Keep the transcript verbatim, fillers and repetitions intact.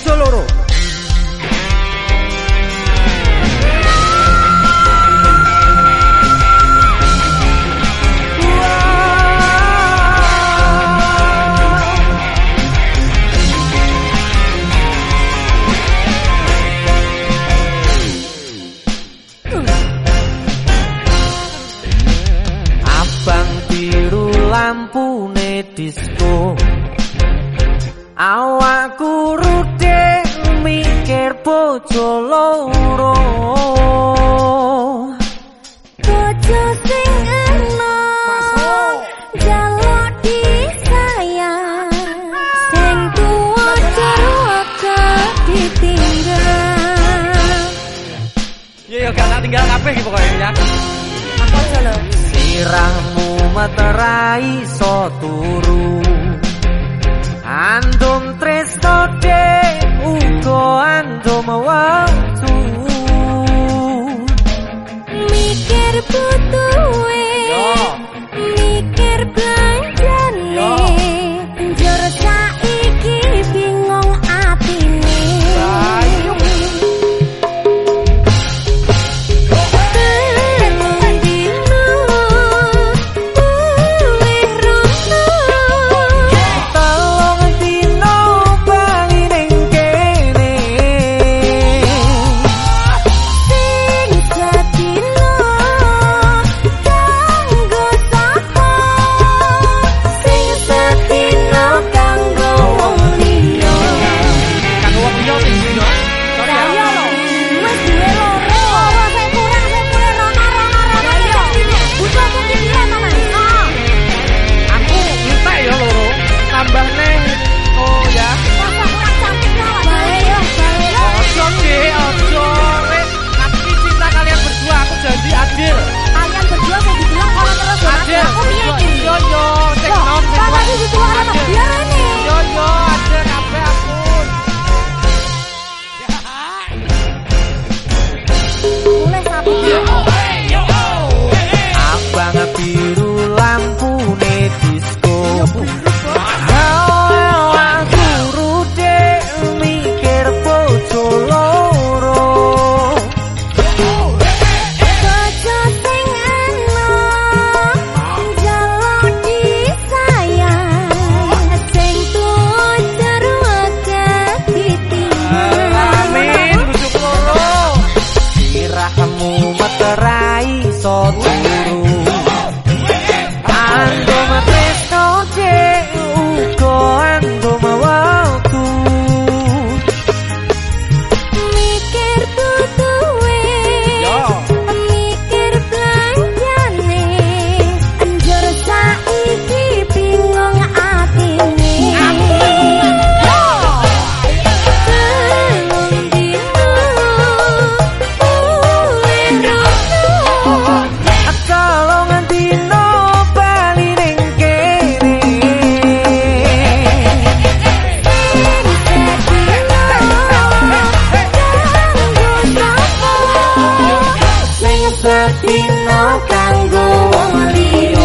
aja loro. Lampune disko awakku rudhe mikir bojo loro bojo sing enom jaluk disayang sing tuwa ceraka ditinggal ya ya gak tak tinggal kabeh iki pokoke ya apa aja lho sirahmu materai so turu andum tresno de ugo andum waktu mikir butuhe mikir belanjane njur saiki bingung atine Setino kanggo wong liya